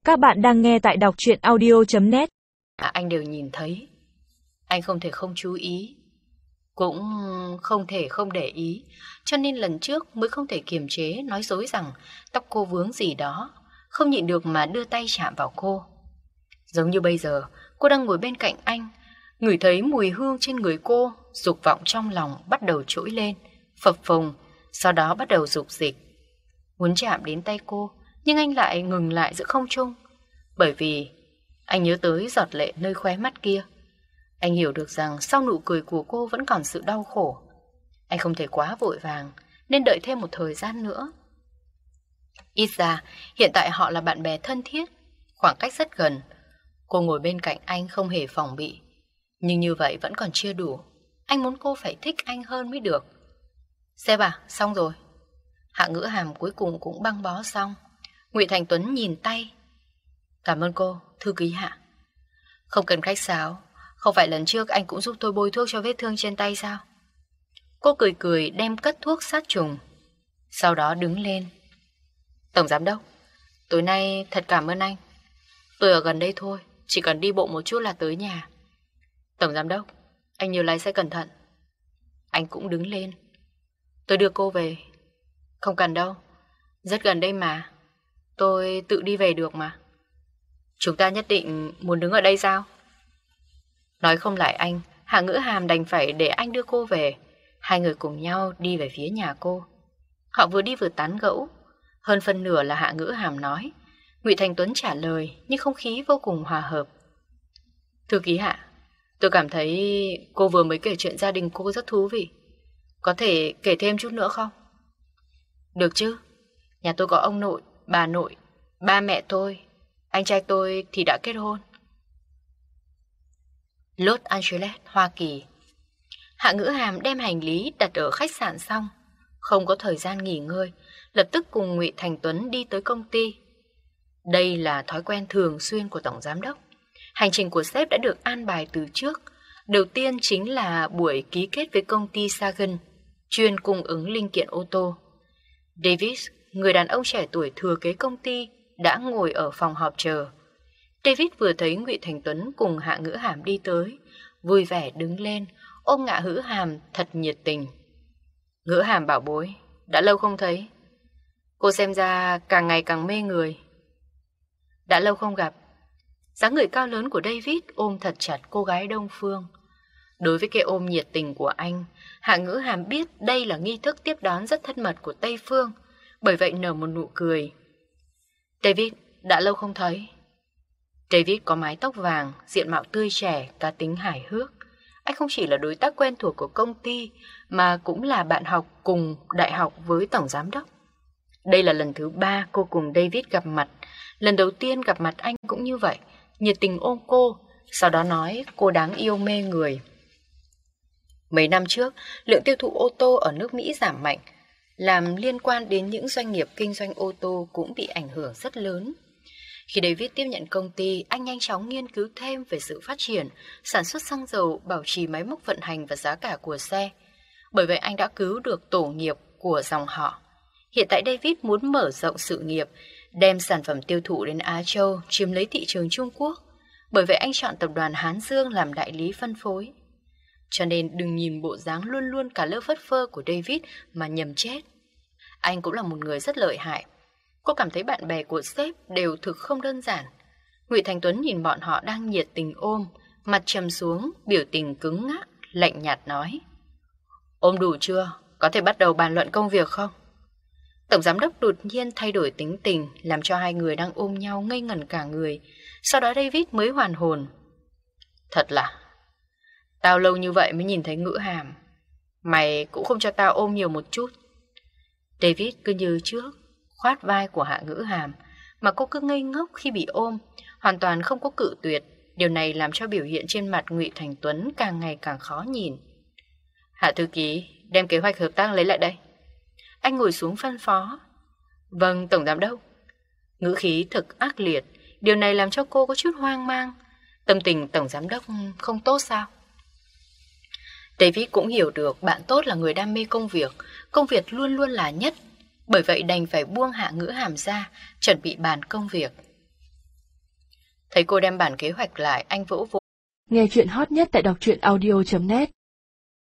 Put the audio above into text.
Các bạn đang nghe tại đọc truyện audio.net. Anh đều nhìn thấy. Anh không thể không chú ý, cũng không thể không để ý. Cho nên lần trước mới không thể kiềm chế nói dối rằng tóc cô vướng gì đó. Không nhịn được mà đưa tay chạm vào cô. Giống như bây giờ, cô đang ngồi bên cạnh anh, ngửi thấy mùi hương trên người cô. Dục vọng trong lòng bắt đầu trỗi lên, phập phồng, sau đó bắt đầu dục dịch. Muốn chạm đến tay cô, nhưng anh lại ngừng lại giữa không trung. Bởi vì anh nhớ tới giọt lệ nơi khóe mắt kia. Anh hiểu được rằng sau nụ cười của cô vẫn còn sự đau khổ. Anh không thể quá vội vàng, nên đợi thêm một thời gian nữa. Ít ra, hiện tại họ là bạn bè thân thiết, khoảng cách rất gần. Cô ngồi bên cạnh anh không hề phòng bị. Nhưng như vậy vẫn còn chưa đủ. Anh muốn cô phải thích anh hơn mới được. Sếp à, xong rồi. Hạ Ngữ Hàm cuối cùng cũng băng bó xong. Ngụy Thành Tuấn nhìn tay. Cảm ơn cô, thư ký Hạ. Không cần khách sáo. Không phải lần trước anh cũng giúp tôi bôi thuốc cho vết thương trên tay sao? Cô cười cười đem cất thuốc sát trùng. Sau đó đứng lên. Tổng giám đốc, tối nay thật cảm ơn anh. Tôi ở gần đây thôi, chỉ cần đi bộ một chút là tới nhà. Tổng giám đốc, anh nhớ lái xe cẩn thận. Anh cũng đứng lên. Tôi đưa cô về. Không cần đâu, rất gần đây mà. Tôi tự đi về được mà. Chúng ta nhất định muốn đứng ở đây sao? Nói không lại anh, Hạ Ngữ Hàm đành phải để anh đưa cô về. Hai người cùng nhau đi về phía nhà cô. Họ vừa đi vừa tán gẫu. Hơn phân nửa là Hạ Ngữ Hàm nói. Ngụy Thành Tuấn trả lời, nhưng không khí vô cùng hòa hợp. Thư ký Hạ, tôi cảm thấy cô vừa mới kể chuyện gia đình cô rất thú vị. Có thể kể thêm chút nữa không? Được chứ. Nhà tôi có ông nội, bà nội, ba mẹ tôi. Anh trai tôi thì đã kết hôn. Los Angeles, Hoa Kỳ. Hạ Ngữ Hàm đem hành lý đặt ở khách sạn xong, không có thời gian nghỉ ngơi, lập tức cùng Ngụy Thành Tuấn đi tới công ty. Đây là thói quen thường xuyên của tổng giám đốc. Hành trình của sếp đã được an bài từ trước. Đầu tiên chính là buổi ký kết với công ty Sagan, chuyên cung ứng linh kiện ô tô. David, người đàn ông trẻ tuổi thừa kế công ty, đã ngồi ở phòng họp chờ. David vừa thấy Ngụy Thành Tuấn cùng Hạ Ngữ Hàm đi tới, vui vẻ đứng lên, ôm Hạ Ngữ Hàm thật nhiệt tình. Ngữ Hàm bảo bối, đã lâu không thấy. Cô xem ra càng ngày càng mê người. Đã lâu không gặp. Dáng người cao lớn của David ôm thật chặt cô gái Đông Phương. Đối với cái ôm nhiệt tình của anh, Hạ Ngữ Hàm biết đây là nghi thức tiếp đón rất thân mật của Tây Phương, bởi vậy nở một nụ cười. David, đã lâu không thấy. David có mái tóc vàng, diện mạo tươi trẻ, cá tính hài hước. Anh không chỉ là đối tác quen thuộc của công ty, mà cũng là bạn học cùng đại học với tổng giám đốc. Đây là lần thứ 3 cô cùng David gặp mặt. Lần đầu tiên gặp mặt anh cũng như vậy, nhiệt tình ôm cô, sau đó nói cô đáng yêu mê người. Mấy năm trước, lượng tiêu thụ ô tô ở nước Mỹ giảm mạnh, làm liên quan đến những doanh nghiệp kinh doanh ô tô cũng bị ảnh hưởng rất lớn. Khi David tiếp nhận công ty, anh nhanh chóng nghiên cứu thêm về sự phát triển, sản xuất xăng dầu, bảo trì máy móc vận hành và giá cả của xe. Bởi vậy anh đã cứu được tổ nghiệp của dòng họ. Hiện tại David muốn mở rộng sự nghiệp, đem sản phẩm tiêu thụ đến Á Châu, chiếm lấy thị trường Trung Quốc. Bởi vậy anh chọn tập đoàn Hán Dương làm đại lý phân phối. Cho nên đừng nhìn bộ dáng luôn luôn cả lơ phất phơ của David mà nhầm chết. Anh cũng là một người rất lợi hại. Cô cảm thấy bạn bè của sếp đều thực không đơn giản. Ngụy Thành Tuấn nhìn bọn họ đang nhiệt tình ôm, mặt trầm xuống, biểu tình cứng ngắc, lạnh nhạt nói. Ôm đủ chưa? Có thể bắt đầu bàn luận công việc không? Tổng giám đốc đột nhiên thay đổi tính tình, làm cho hai người đang ôm nhau ngây ngẩn cả người. Sau đó David mới hoàn hồn. Thật là, tao lâu như vậy mới nhìn thấy Ngữ Hàm. Mày cũng không cho tao ôm nhiều một chút. David cứ như trước, khoát vai của Hạ Ngữ Hàm, mà cô cứ ngây ngốc khi bị ôm, hoàn toàn không có cự tuyệt. Điều này làm cho biểu hiện trên mặt Ngụy Thành Tuấn càng ngày càng khó nhìn. Hạ thư ký, đem kế hoạch hợp tác lấy lại đây. Anh ngồi xuống phân phó. Vâng, tổng giám đốc. Ngữ khí thực ác liệt, điều này làm cho cô có chút hoang mang. Tâm tình tổng giám đốc không tốt sao? David cũng hiểu được bạn tốt là người đam mê công việc luôn luôn là nhất. Bởi vậy đành phải buông Hạ Ngữ Hàm ra, chuẩn bị bàn công việc. Thấy cô đem bản kế hoạch lại, anh vỗ vỗ. Nghe chuyện hot nhất tại đọc truyện audio.net